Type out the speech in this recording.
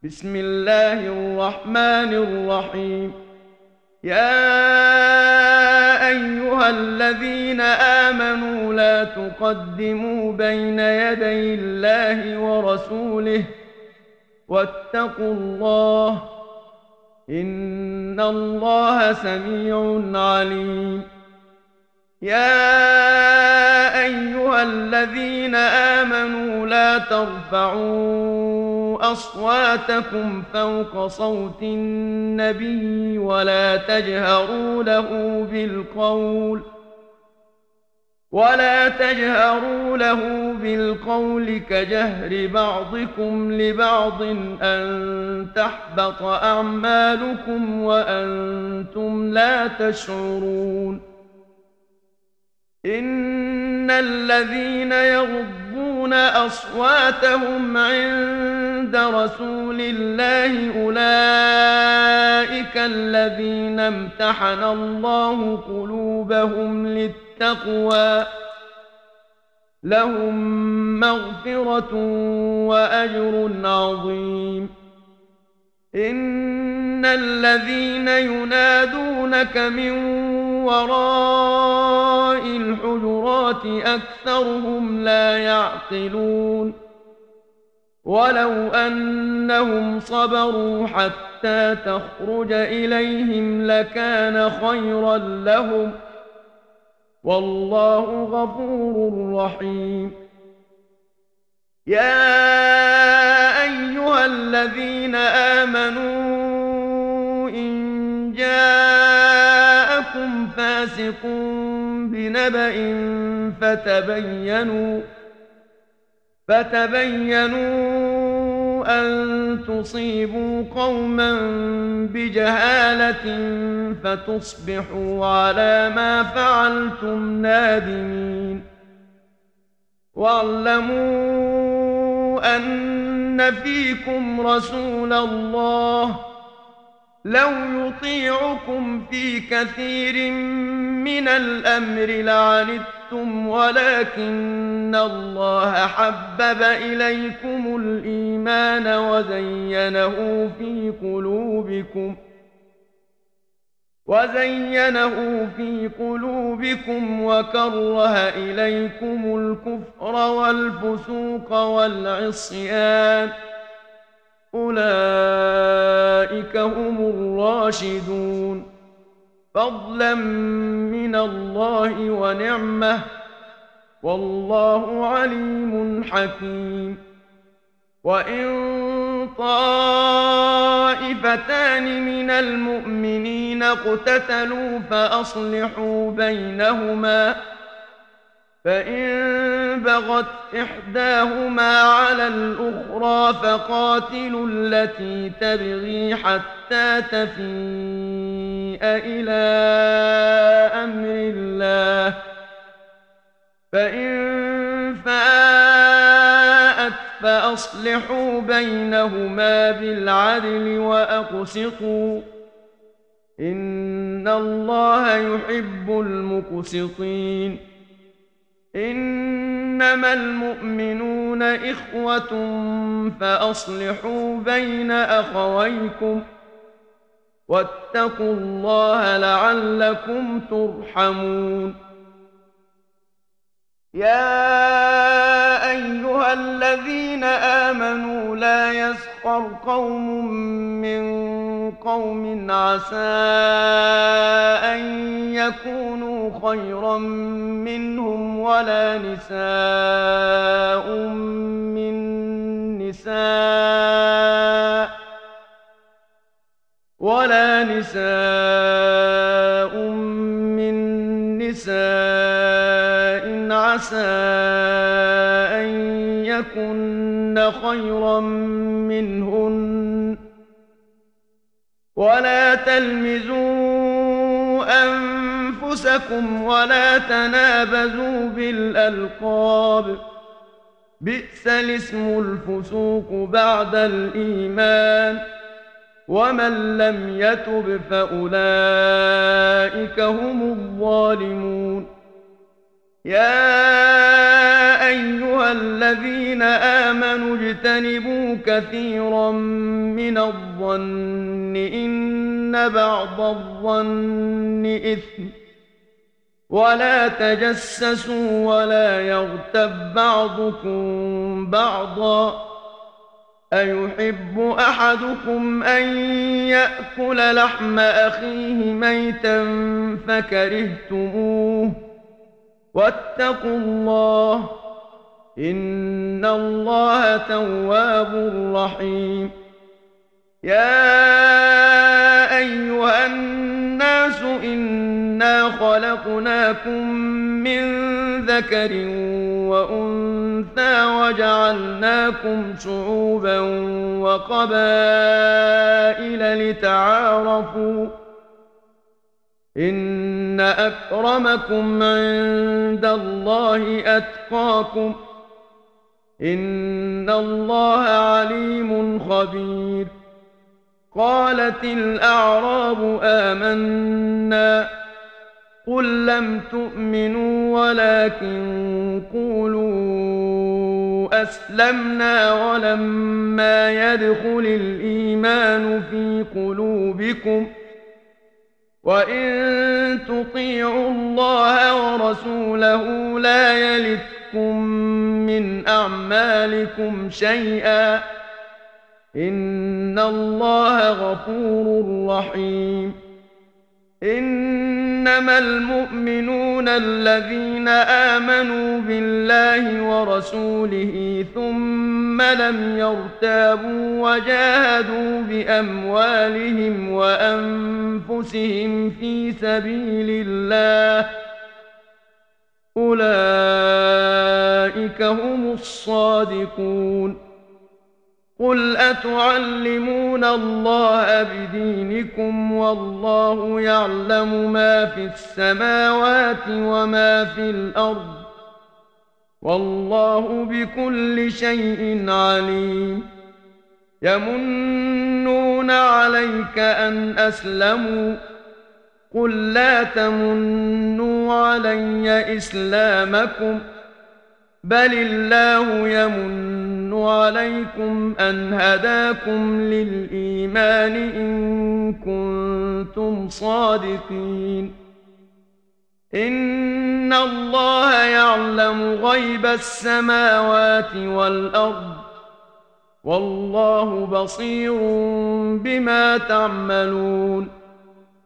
بسم الله الرحمن الرحيم. يا أيها الذين آمنوا لا تقدموا بين يدي الله ورسوله واتقوا الله، إن الله سميع عليم. يا أيها الذين آمنوا لا ترفعوا أصواتكم فوق صوت النبي ولا تجهروا له بالقول كجهر بعضكم لبعض أن تحبط أعمالكم وأنتم لا تشعرون. إن الذين يغضون أصواتهم عند رسول الله أولئك الذين امتحن الله قلوبهم للتقوى، لهم مغفرة وأجر عظيم. إن الذين ينادونك من وراء الحجرات أكثرهم لا يعقلون. ولو أنهم صبروا حتى تخرج إليهم لكان خيرا لهم، والله غفور رحيم. يا أيها الذين آمنوا إن جاءكم فاسق بنبأ فتبينوا أن تصيبوا قوما بجهالة فتصبحوا على ما فعلتم نادمين. واعلموا أن فيكم رسول الله لو يطيعكم في كثير من الأمر لعنتم، ولكن الله حبب إليكم الإيمان وزينه في قلوبكم وكره إليكم الكفر والفسوق والعصيان، أولئك هم الراشدون، فضلا من الله ونعمة، والله عليم حكيم. وإن طائفتان من المؤمنين اقتتلوا فأصلحوا بينهما، فإن بغت إحداهما على الأخرى فقاتلوا التي تبغي حتى تفيء إلى أمر الله، فإن فاءت فأصلحوا بينهما بالعدل وأقسطوا، إن الله يحب المقسطين. إنما المؤمنون إخوة فأصلحوا بين أخويكم، واتقوا الله لعلكم ترحمون. يا أيها الذين آمنوا لا يسخر قوم من قوم عسى أن يكونوا خيرا منهم ولا نساء من نساء عسى أن يكن خيرا منهن، ولا تلمزوا أنفسكم ولا تنابزوا بالألقاب، بئس الاسم الفسوق بعد الإيمان، ومن لم يتب فأولئك هم الظالمون. يا أيها الذين آمنوا اجتنبوا كثيرا من الظن إن بعض الظن إثم ولا تجسسوا ولا يغتب بعضكم بعضا أيحب أحدكم أن يأكل لحم أخيه ميتا فكرهتموه واتقوا الله إن الله تواب رحيم يا أيها الناس إنا خلقناكم من ذكر وأنثى وجعلناكم شعوبا وقبائل لتعارفوا إن أكرمكم عند الله أتقاكم إن الله عليم خبير قالت الأعراب آمنا قل لم تؤمنوا ولكن قولوا أسلمنا ولما يدخل الإيمان في قلوبكم وإن تطيعوا الله ورسوله لا يلتكم من أعمالكم شيئا إن الله غفور رحيم إنما المؤمنون الذين آمنوا بالله ورسوله ثم لم يرتابوا وجاهدوا بأموالهم وأنفسهم في سبيل الله أولئك هم الصادقون قل أتعلمون الله بدينكم والله يعلم ما في السماوات وما في الأرض والله بكل شيء عليم يمنون عليك أن أسلموا قل لا تمنوا علي إسلامكم بل الله يمن عليكم أن هداكم للإيمان إن كنتم صادقين إن الله يعلم غيب السماوات والأرض والله بصير بما تعملون